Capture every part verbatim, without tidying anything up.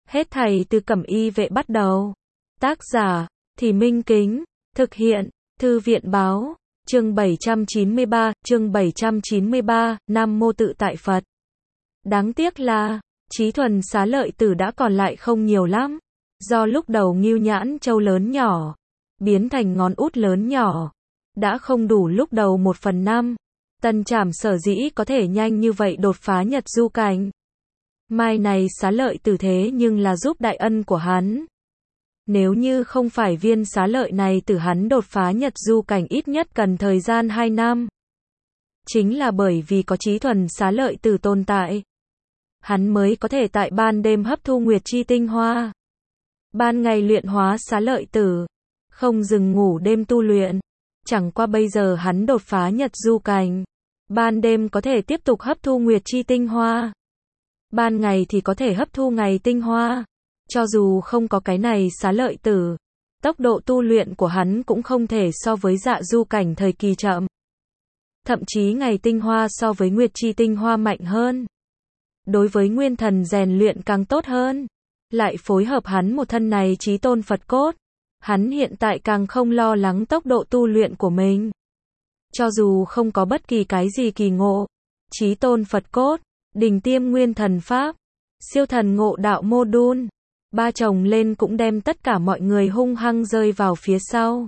Hết thảy từ Cẩm Y Vệ bắt đầu. Tác giả, Thì Minh Kính. Thực hiện, Thư viện Báo. Chương bảy trăm chín mươi ba, chương bảy trăm chín mươi ba, Nam Mô Tự Tại Phật. Đáng tiếc là, Chí Thuần Xá Lợi Tử đã còn lại không nhiều lắm. Do lúc đầu Ngưu Nhãn Châu lớn nhỏ, biến thành ngón út lớn nhỏ, đã không đủ lúc đầu một phần năm. Tần Trảm sở dĩ có thể nhanh như vậy đột phá Nhật Du Cảnh. Mai này Xá Lợi Tử thế nhưng là giúp đại ân của hắn. Nếu như không phải viên xá lợi này từ hắn đột phá Nhật Du Cảnh ít nhất cần thời gian hai năm. Chính là bởi vì có Chí Thuần Xá Lợi Tử tồn tại, hắn mới có thể tại ban đêm hấp thu Nguyệt Chi tinh hoa. Ban ngày luyện hóa Xá Lợi Tử, không dừng ngủ đêm tu luyện. Chẳng qua bây giờ hắn đột phá Nhật Du Cảnh, ban đêm có thể tiếp tục hấp thu Nguyệt Chi tinh hoa. Ban ngày thì có thể hấp thu ngày tinh hoa. Cho dù không có cái này Xá Lợi Tử, tốc độ tu luyện của hắn cũng không thể so với Dạ Du Cảnh thời kỳ chậm. Thậm chí ngày tinh hoa so với Nguyệt Chi tinh hoa mạnh hơn. Đối với nguyên thần rèn luyện càng tốt hơn. Lại phối hợp hắn một thân này Chí Tôn Phật Cốt. Hắn hiện tại càng không lo lắng tốc độ tu luyện của mình. Cho dù không có bất kỳ cái gì kỳ ngộ, Chí Tôn Phật Cốt, Đỉnh Tiêm Nguyên Thần Pháp, Siêu Thần Ngộ Đạo Mô Đun, ba chồng lên cũng đem tất cả mọi người hung hăng rơi vào phía sau.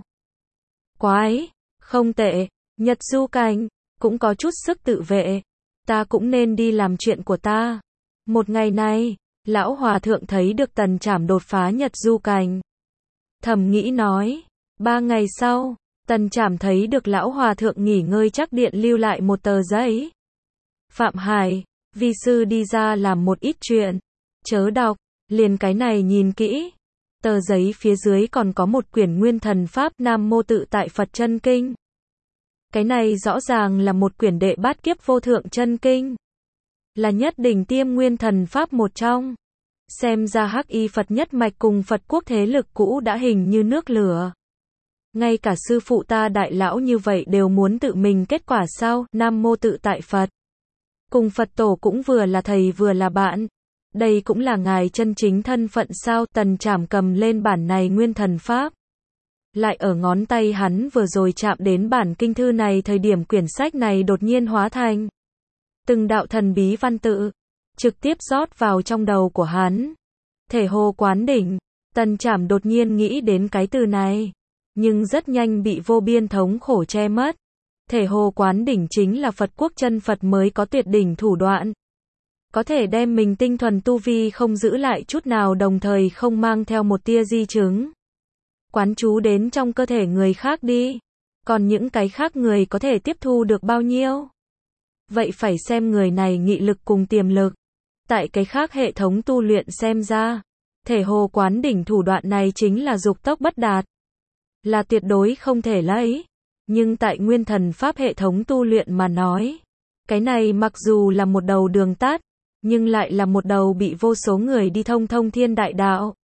Quái, không tệ, Nhật Du Cảnh, cũng có chút sức tự vệ. Ta cũng nên đi làm chuyện của ta. Một ngày này, Lão Hòa Thượng thấy được Tần Trảm đột phá Nhật Du Cảnh. Thầm nghĩ nói, ba ngày sau, Tần Trảm thấy được Lão Hòa Thượng nghỉ ngơi chắc điện lưu lại một tờ giấy. Phạm Hải, vi sư đi ra làm một ít chuyện. Chớ đọc, liền cái này nhìn kỹ. Tờ giấy phía dưới còn có một quyển Nguyên Thần Pháp Nam Mô Tự Tại Phật Chân Kinh. Cái này rõ ràng là một quyển Đệ Bát Kiếp Vô Thượng Chân Kinh. Là nhất đỉnh tiêm Nguyên Thần Pháp một trong. Xem ra Hắc Y Phật nhất mạch cùng Phật quốc thế lực cũ đã hình như nước lửa. Ngay cả sư phụ ta đại lão như vậy đều muốn tự mình kết quả sao? Nam Mô Tự Tại Phật. Cùng Phật tổ cũng vừa là thầy vừa là bạn. Đây cũng là ngài chân chính thân phận sao? Tần Trảm cầm lên bản này Nguyên Thần Pháp. Lại ở ngón tay hắn vừa rồi chạm đến bản kinh thư này thời điểm quyển sách này đột nhiên hóa thành từng đạo thần bí văn tự, trực tiếp rót vào trong đầu của hắn. Thể hồ quán đỉnh. Tần Trảm đột nhiên nghĩ đến cái từ này, nhưng rất nhanh bị vô biên thống khổ che mất. Thể hồ quán đỉnh chính là Phật quốc chân Phật mới có tuyệt đỉnh thủ đoạn. Có thể đem mình tinh thuần tu vi không giữ lại chút nào, đồng thời không mang theo một tia di chứng. Quán chú đến trong cơ thể người khác đi. Còn những cái khác người có thể tiếp thu được bao nhiêu? Vậy phải xem người này nghị lực cùng tiềm lực. Tại cái khác hệ thống tu luyện xem ra, thể hồ quán đỉnh thủ đoạn này chính là dục tốc bất đạt. Là tuyệt đối không thể lấy. Nhưng tại Nguyên Thần Pháp hệ thống tu luyện mà nói, cái này mặc dù là một đầu đường tắt, nhưng lại là một đầu bị vô số người đi thông thông thiên đại đạo.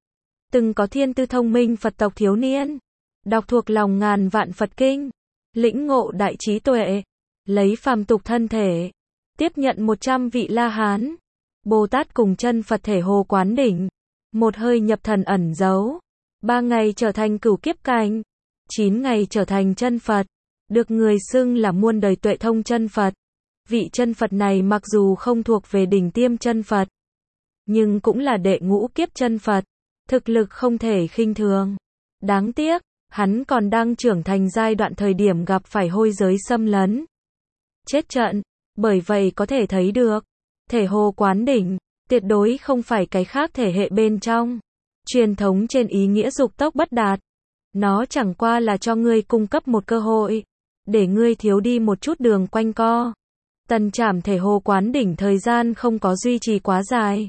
Từng có thiên tư thông minh Phật tộc thiếu niên, đọc thuộc lòng ngàn vạn Phật kinh, lĩnh ngộ đại trí tuệ, lấy phàm tục thân thể, tiếp nhận một trăm vị La Hán, Bồ Tát cùng chân Phật thể hồ quán đỉnh, một hơi nhập thần ẩn giấu, ba ngày trở thành cửu kiếp cảnh, chín ngày trở thành chân Phật, được người xưng là muôn đời tuệ thông chân Phật. Vị chân Phật này mặc dù không thuộc về đỉnh tiêm chân Phật, nhưng cũng là đệ ngũ kiếp chân Phật, thực lực không thể khinh thường. Đáng tiếc, hắn còn đang trưởng thành giai đoạn thời điểm gặp phải hôi giới xâm lấn, chết trận. Bởi vậy có thể thấy được, thể hồ quán đỉnh, tuyệt đối không phải cái khác thể hệ bên trong. Truyền thống trên ý nghĩa dục tốc bất đạt. Nó chẳng qua là cho ngươi cung cấp một cơ hội, để ngươi thiếu đi một chút đường quanh co. Tần Trảm thể hồ quán đỉnh thời gian không có duy trì quá dài.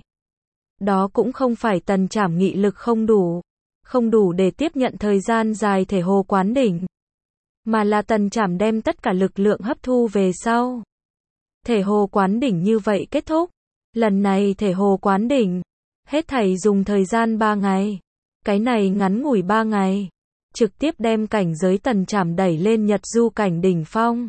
Đó cũng không phải Tần Trảm nghị lực không đủ, không đủ để tiếp nhận thời gian dài thể hồ quán đỉnh, mà là Tần Trảm đem tất cả lực lượng hấp thu về sau. Thể hồ quán đỉnh như vậy kết thúc. Lần này thể hồ quán đỉnh, hết thảy dùng thời gian ba ngày. Cái này ngắn ngủi ba ngày, trực tiếp đem cảnh giới Tần Trảm đẩy lên Nhật Du Cảnh đỉnh phong.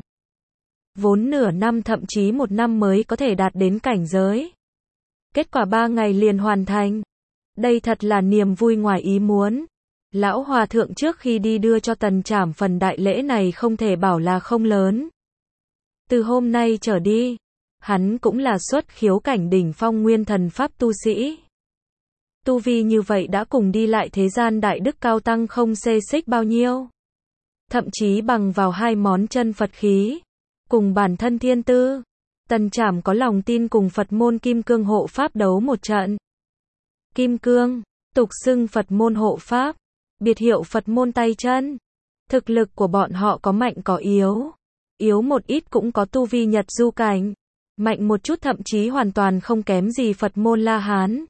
Vốn nửa năm thậm chí một năm mới có thể đạt đến cảnh giới. Kết quả ba ngày liền hoàn thành. Đây thật là niềm vui ngoài ý muốn. Lão Hòa Thượng trước khi đi đưa cho Tần Trảm phần đại lễ này không thể bảo là không lớn. Từ hôm nay trở đi, hắn cũng là xuất khiếu cảnh đỉnh phong nguyên thần pháp tu sĩ. Tu vi như vậy đã cùng đi lại thế gian đại đức cao tăng không xê xích bao nhiêu. Thậm chí bằng vào hai món chân Phật khí, cùng bản thân thiên tư, Tần Trảm có lòng tin cùng Phật môn Kim Cương hộ pháp đấu một trận. Kim Cương, tục xưng Phật môn hộ pháp, biệt hiệu Phật môn tay chân. Thực lực của bọn họ có mạnh có yếu, yếu một ít cũng có tu vi Nhật du cảnh, mạnh một chút thậm chí hoàn toàn không kém gì Phật môn La Hán.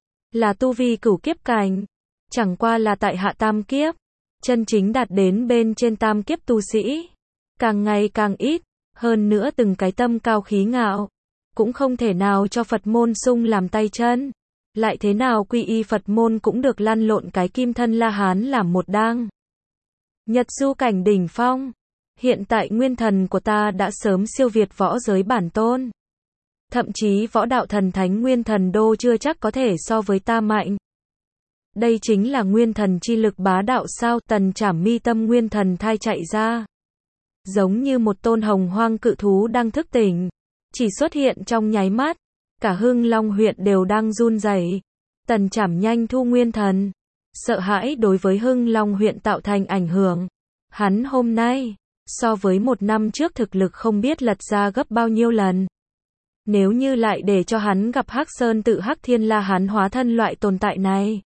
Là tu vi cửu kiếp cảnh, chẳng qua là tại hạ tam kiếp, chân chính đạt đến bên trên tam kiếp tu sĩ, càng ngày càng ít, hơn nữa từng cái tâm cao khí ngạo, cũng không thể nào cho Phật môn sung làm tay chân, lại thế nào quy y Phật môn cũng được lăn lộn cái kim thân La Hán làm một đang. Nhật du cảnh đỉnh phong, hiện tại nguyên thần của ta đã sớm siêu việt võ giới bản tôn. Thậm chí võ đạo thần thánh nguyên thần đô chưa chắc có thể so với ta mạnh. Đây chính là nguyên thần chi lực bá đạo sao? Tần Trảm mi tâm nguyên thần thai chạy ra. Giống như một tôn hồng hoang cự thú đang thức tỉnh. Chỉ xuất hiện trong nháy mắt. Cả Hưng Long huyện đều đang run rẩy. Tần Trảm nhanh thu nguyên thần. Sợ hãi đối với Hưng Long huyện tạo thành ảnh hưởng. Hắn hôm nay, so với một năm trước thực lực không biết lật ra gấp bao nhiêu lần. Nếu như lại để cho hắn gặp Hắc Sơn tự Hắc Thiên La Hán hóa thân loại tồn tại này,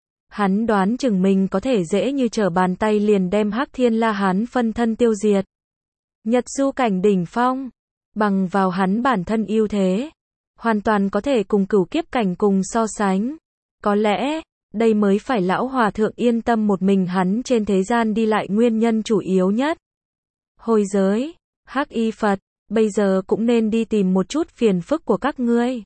hắn đoán chừng mình có thể dễ như trở bàn tay liền đem Hắc Thiên La Hán phân thân tiêu diệt. Nhật du cảnh đỉnh phong, bằng vào hắn bản thân ưu thế, hoàn toàn có thể cùng cửu kiếp cảnh cùng so sánh. Có lẽ, đây mới phải lão Hòa Thượng yên tâm một mình hắn trên thế gian đi lại nguyên nhân chủ yếu nhất. Hồi giới, Hắc Y Phật, bây giờ cũng nên đi tìm một chút phiền phức của các ngươi.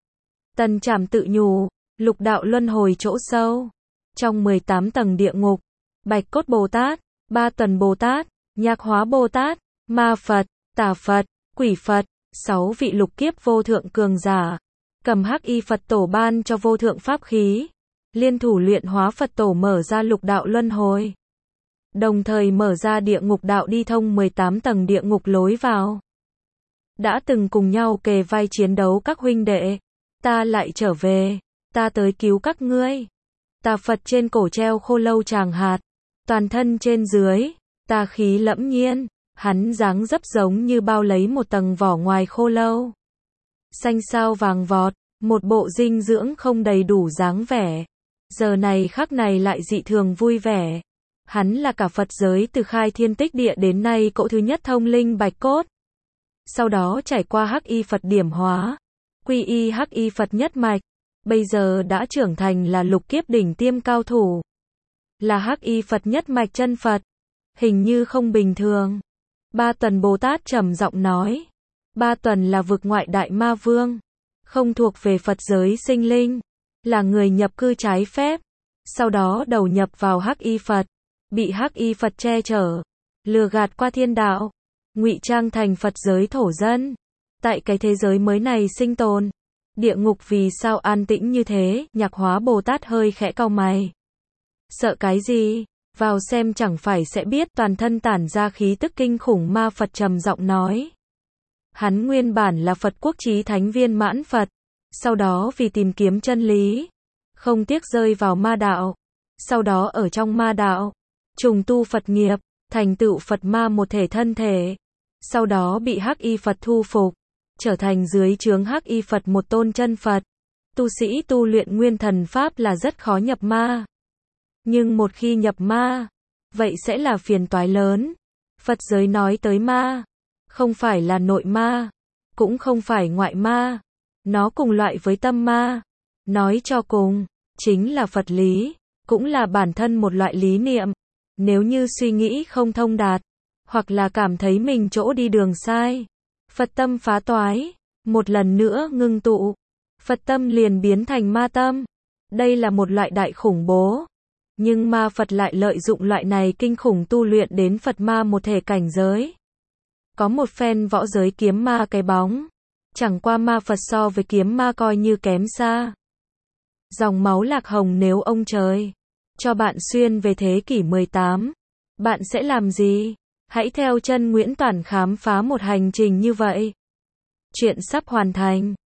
Tần Trảm tự nhủ, lục đạo luân hồi chỗ sâu. Trong mười tám tầng địa ngục, Bạch Cốt Bồ Tát, Ba Tuần Bồ Tát, Nhạc Hóa Bồ Tát, Ma Phật, Tà Phật, Quỷ Phật, sáu vị lục kiếp vô thượng cường giả, cầm Hắc Y Phật tổ ban cho vô thượng pháp khí, liên thủ luyện hóa Phật tổ mở ra lục đạo luân hồi. Đồng thời mở ra địa ngục đạo đi thông mười tám tầng địa ngục lối vào. Đã từng cùng nhau kề vai chiến đấu các huynh đệ, ta lại trở về, ta tới cứu các ngươi. Tà Phật trên cổ treo khô lâu tràng hạt, toàn thân trên dưới, tà khí lẫm nhiên, hắn dáng dấp giống như bao lấy một tầng vỏ ngoài khô lâu. Xanh sao vàng vọt, một bộ dinh dưỡng không đầy đủ dáng vẻ. Giờ này khắc này lại dị thường vui vẻ. Hắn là cả Phật giới từ khai thiên tích địa đến nay cỗ thứ nhất thông linh bạch cốt. Sau đó trải qua Hắc Y Phật điểm hóa, quy y Hắc Y Phật nhất mạch, bây giờ đã trưởng thành là lục kiếp đỉnh tiêm cao thủ. Là Hắc Y Phật nhất mạch chân Phật. Hình như không bình thường. Ba Tuần Bồ Tát trầm giọng nói. Ba Tuần là vực ngoại đại ma vương. Không thuộc về Phật giới sinh linh. Là người nhập cư trái phép. Sau đó đầu nhập vào Hắc Y Phật. Bị Hắc Y Phật che chở. Lừa gạt qua thiên đạo. Ngụy trang thành Phật giới thổ dân. Tại cái thế giới mới này sinh tồn. Địa ngục vì sao an tĩnh như thế? Nhạc Hóa Bồ Tát hơi khẽ cau mày. Sợ cái gì? Vào xem chẳng phải sẽ biết. Toàn thân tản ra khí tức kinh khủng. Ma Phật trầm giọng nói. Hắn nguyên bản là Phật quốc chí thánh viên mãn Phật. Sau đó vì tìm kiếm chân lý, không tiếc rơi vào ma đạo. Sau đó ở trong ma đạo, trùng tu Phật nghiệp, thành tựu Phật ma một thể thân thể. Sau đó bị Hắc Y Phật thu phục, trở thành dưới trướng Hắc Y Phật một tôn chân Phật. Tu sĩ tu luyện nguyên thần pháp là rất khó nhập ma. Nhưng một khi nhập ma, vậy sẽ là phiền toái lớn. Phật giới nói tới ma, không phải là nội ma, cũng không phải ngoại ma. Nó cùng loại với tâm ma. Nói cho cùng, chính là Phật lý, cũng là bản thân một loại lý niệm. Nếu như suy nghĩ không thông đạt, hoặc là cảm thấy mình chỗ đi đường sai, Phật tâm phá toái, một lần nữa ngưng tụ, Phật tâm liền biến thành ma tâm. Đây là một loại đại khủng bố. Nhưng ma Phật lại lợi dụng loại này kinh khủng tu luyện đến Phật ma một thể cảnh giới. Có một phen võ giới kiếm ma cái bóng. Chẳng qua ma Phật so với kiếm ma coi như kém xa. Dòng máu lạc hồng nếu ông trời cho bạn xuyên về thế kỷ mười tám, bạn sẽ làm gì? Hãy theo chân Nguyễn Toản khám phá một hành trình như vậy. Chuyện sắp hoàn thành.